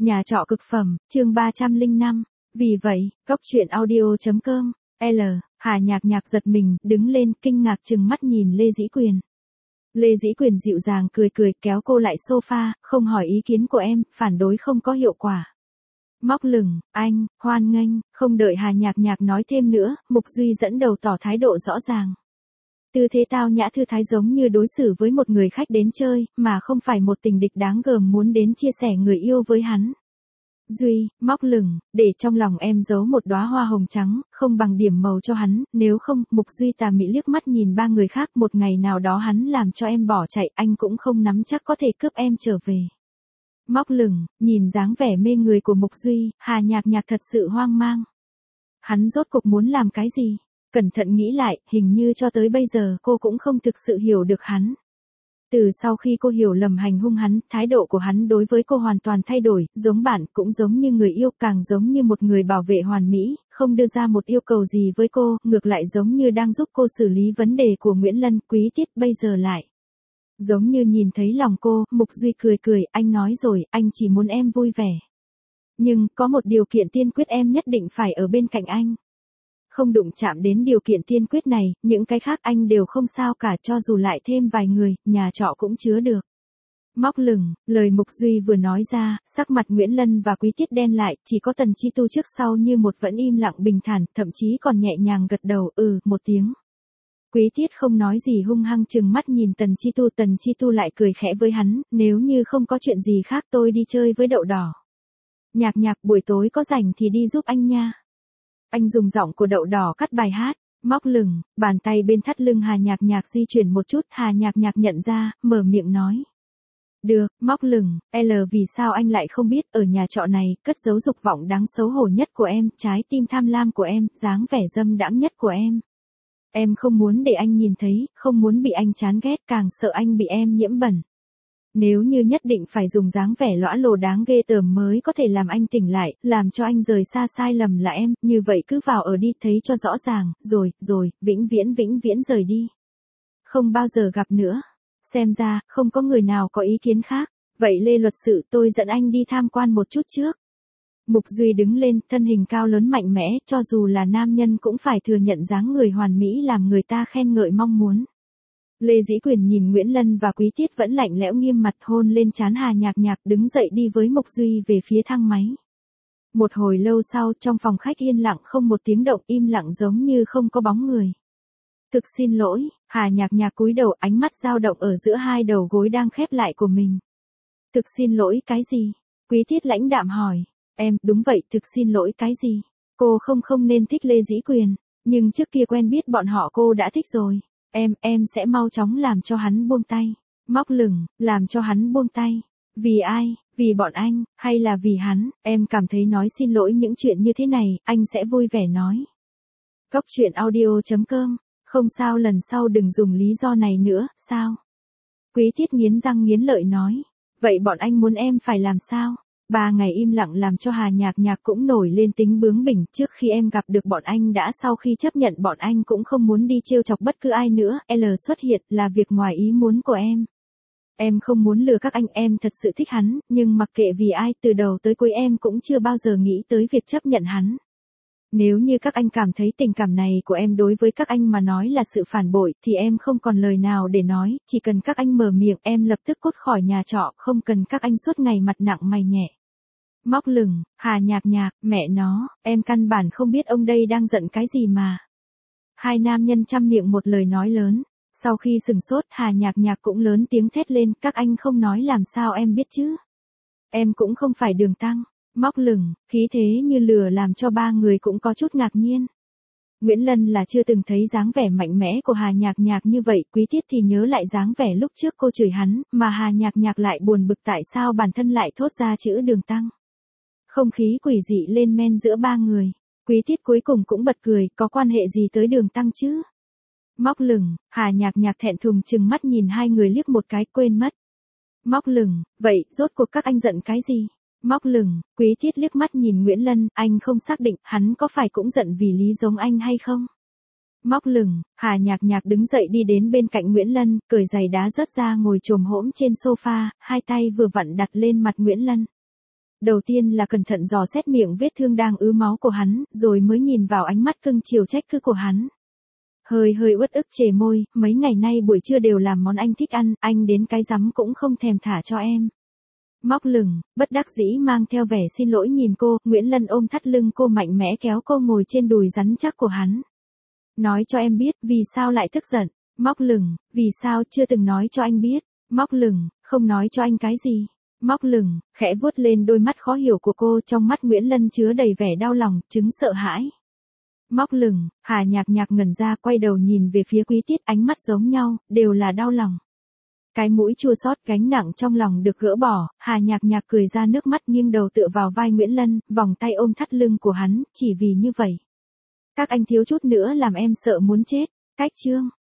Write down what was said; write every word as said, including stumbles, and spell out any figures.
Nhà trọ cực phẩm, chương ba trăm lẻ năm. Vì vậy, góc truyện audio.com, L, Hà Nhạc Nhạc giật mình, đứng lên, kinh ngạc trừng mắt nhìn Lê Dĩ Quyền. Lê Dĩ Quyền dịu dàng cười cười, kéo cô lại sofa, không hỏi ý kiến của em, phản đối không có hiệu quả. Móc lửng, anh, hoan nghênh, không đợi Hà Nhạc Nhạc nói thêm nữa, Mục Duy dẫn đầu tỏ thái độ rõ ràng. Tư thế tao nhã thư thái giống như đối xử với một người khách đến chơi, mà không phải một tình địch đáng gờm muốn đến chia sẻ người yêu với hắn. Duy, móc lửng, để trong lòng em giấu một đóa hoa hồng trắng, không bằng điểm màu cho hắn, nếu không, Mục Duy tà mị liếc mắt nhìn ba người khác, một ngày nào đó hắn làm cho em bỏ chạy, anh cũng không nắm chắc có thể cướp em trở về. Móc lửng, nhìn dáng vẻ mê người của Mục Duy, Hà Nhạc Nhạc thật sự hoang mang. Hắn rốt cuộc muốn làm cái gì? Cẩn thận nghĩ lại, hình như cho tới bây giờ cô cũng không thực sự hiểu được hắn. Từ sau khi cô hiểu lầm hành hung hắn, thái độ của hắn đối với cô hoàn toàn thay đổi, giống bạn, cũng giống như người yêu, càng giống như một người bảo vệ hoàn mỹ, không đưa ra một yêu cầu gì với cô, ngược lại giống như đang giúp cô xử lý vấn đề của Nguyễn Lân, Quý Tiết bây giờ lại. Giống như nhìn thấy lòng cô, Mục Duy cười cười, anh nói rồi, anh chỉ muốn em vui vẻ. Nhưng, có một điều kiện tiên quyết, em nhất định phải ở bên cạnh anh. Không đụng chạm đến điều kiện tiên quyết này, những cái khác anh đều không sao cả, cho dù lại thêm vài người, nhà trọ cũng chứa được. Móc lửng, lời Mục Duy vừa nói ra, sắc mặt Nguyễn Lân và Quý Tiết đen lại, chỉ có Tần Chi Tu trước sau như một vẫn im lặng bình thản, thậm chí còn nhẹ nhàng gật đầu, ừ, một tiếng. Quý Tiết không nói gì, hung hăng chừng mắt nhìn Tần Chi Tu, Tần Chi Tu lại cười khẽ với hắn, nếu như không có chuyện gì khác tôi đi chơi với Đậu Đỏ. Nhạc Nhạc buổi tối có rảnh thì đi giúp anh nha. Anh dùng giọng của Đậu Đỏ cắt bài hát. Móc lửng, bàn tay bên thắt lưng Hà Nhạc Nhạc di chuyển một chút, Hà Nhạc Nhạc nhận ra, mở miệng nói. Được, móc lửng, L vì sao anh lại không biết, ở nhà trọ này, cất giấu dục vọng đáng xấu hổ nhất của em, trái tim tham lam của em, dáng vẻ dâm đãng nhất của em. Em không muốn để anh nhìn thấy, không muốn bị anh chán ghét, càng sợ anh bị em nhiễm bẩn. Nếu như nhất định phải dùng dáng vẻ lõa lồ đáng ghê tởm mới có thể làm anh tỉnh lại, làm cho anh rời xa sai lầm là em, như vậy cứ vào ở đi, thấy cho rõ ràng, rồi, rồi, vĩnh viễn vĩnh viễn rời đi. Không bao giờ gặp nữa. Xem ra, không có người nào có ý kiến khác. Vậy Lê luật sự, tôi dẫn anh đi tham quan một chút trước. Mục Duy đứng lên, thân hình cao lớn mạnh mẽ, cho dù là nam nhân cũng phải thừa nhận dáng người hoàn mỹ làm người ta khen ngợi mong muốn. Lê Dĩ Quyền nhìn Nguyễn Lân và Quý Tiết vẫn lạnh lẽo nghiêm mặt, hôn lên trán Hà Nhạc Nhạc, đứng dậy đi với Mục Duy về phía thang máy. Một hồi lâu sau, trong phòng khách yên lặng không một tiếng động, im lặng giống như không có bóng người. Thực xin lỗi, Hà Nhạc Nhạc cúi đầu, ánh mắt dao động ở giữa hai đầu gối đang khép lại của mình. Thực xin lỗi cái gì? Quý Tiết lãnh đạm hỏi. Em, đúng vậy, thực xin lỗi cái gì? Cô không không nên thích Lê Dĩ Quyền, nhưng trước kia quen biết bọn họ cô đã thích rồi. Em, em sẽ mau chóng làm cho hắn buông tay. Móc lửng, làm cho hắn buông tay. Vì ai? Vì bọn anh, hay là vì hắn? Em cảm thấy nói xin lỗi những chuyện như thế này, anh sẽ vui vẻ nói. Góc truyện audio.com, không sao, lần sau đừng dùng lý do này nữa, sao? Quý Tiết nghiến răng nghiến lợi nói. Vậy bọn anh muốn em phải làm sao? Ba ngày im lặng làm cho Hà Nhạc Nhạc cũng nổi lên tính bướng bỉnh, trước khi em gặp được bọn anh đã, sau khi chấp nhận bọn anh cũng không muốn đi trêu chọc bất cứ ai nữa, L xuất hiện là việc ngoài ý muốn của em. Em không muốn lừa các anh, em thật sự thích hắn, nhưng mặc kệ vì ai, từ đầu tới cuối em cũng chưa bao giờ nghĩ tới việc chấp nhận hắn. Nếu như các anh cảm thấy tình cảm này của em đối với các anh mà nói là sự phản bội, thì em không còn lời nào để nói, chỉ cần các anh mở miệng, em lập tức cút khỏi nhà trọ, không cần các anh suốt ngày mặt nặng mày nhẹ. Móc lửng, Hà Nhạc Nhạc, mẹ nó, em căn bản không biết ông đây đang giận cái gì mà. Hai nam nhân chăm miệng một lời nói lớn, sau khi sừng sốt, Hà Nhạc Nhạc cũng lớn tiếng thét lên, các anh không nói làm sao em biết chứ. Em cũng không phải Đường Tăng. Móc lửng, khí thế như lửa làm cho ba người cũng có chút ngạc nhiên. Nguyễn Lân là chưa từng thấy dáng vẻ mạnh mẽ của Hà Nhạc Nhạc như vậy, Quý Tiết thì nhớ lại dáng vẻ lúc trước cô chửi hắn, mà Hà Nhạc Nhạc lại buồn bực tại sao bản thân lại thốt ra chữ Đường Tăng. Không khí quỷ dị lên men giữa ba người. Quý Tiết cuối cùng cũng bật cười, có quan hệ gì tới Đường Tăng chứ? Móc lửng, Hà Nhạc Nhạc thẹn thùng chừng mắt nhìn hai người liếc một cái, quên mất. Móc lửng, vậy, rốt cuộc các anh giận cái gì? Móc lửng, Quý Tiết liếc mắt nhìn Nguyễn Lân, anh không xác định, hắn có phải cũng giận vì lý giống anh hay không? Móc lửng, Hà Nhạc Nhạc đứng dậy đi đến bên cạnh Nguyễn Lân, cởi giày đá rớt ra ngồi chồm hổm trên sofa, hai tay vừa vặn đặt lên mặt Nguyễn Lân. Đầu tiên là cẩn thận dò xét miệng vết thương đang ứ máu của hắn, rồi mới nhìn vào ánh mắt cưng chiều trách cứ của hắn. Hơi hơi uất ức chề môi, mấy ngày nay buổi trưa đều làm món anh thích ăn, anh đến cái rắm cũng không thèm thả cho em. Móc lửng, bất đắc dĩ mang theo vẻ xin lỗi nhìn cô, Nguyễn Lân ôm thắt lưng cô mạnh mẽ kéo cô ngồi trên đùi rắn chắc của hắn. Nói cho em biết, vì sao lại tức giận. Móc lửng, vì sao chưa từng nói cho anh biết. Móc lửng, không nói cho anh cái gì. Móc lửng, khẽ vuốt lên đôi mắt khó hiểu của cô, trong mắt Nguyễn Lân chứa đầy vẻ đau lòng, chứng sợ hãi. Móc lửng, Hà Nhạc Nhạc ngẩn ra, quay đầu nhìn về phía Quý Tiết, ánh mắt giống nhau, đều là đau lòng. Cái mũi chua xót, gánh nặng trong lòng được gỡ bỏ, Hà Nhạc Nhạc cười ra nước mắt, nghiêng đầu tựa vào vai Nguyễn Lân, vòng tay ôm thắt lưng của hắn, chỉ vì như vậy. Các anh thiếu chút nữa làm em sợ muốn chết. Cách chương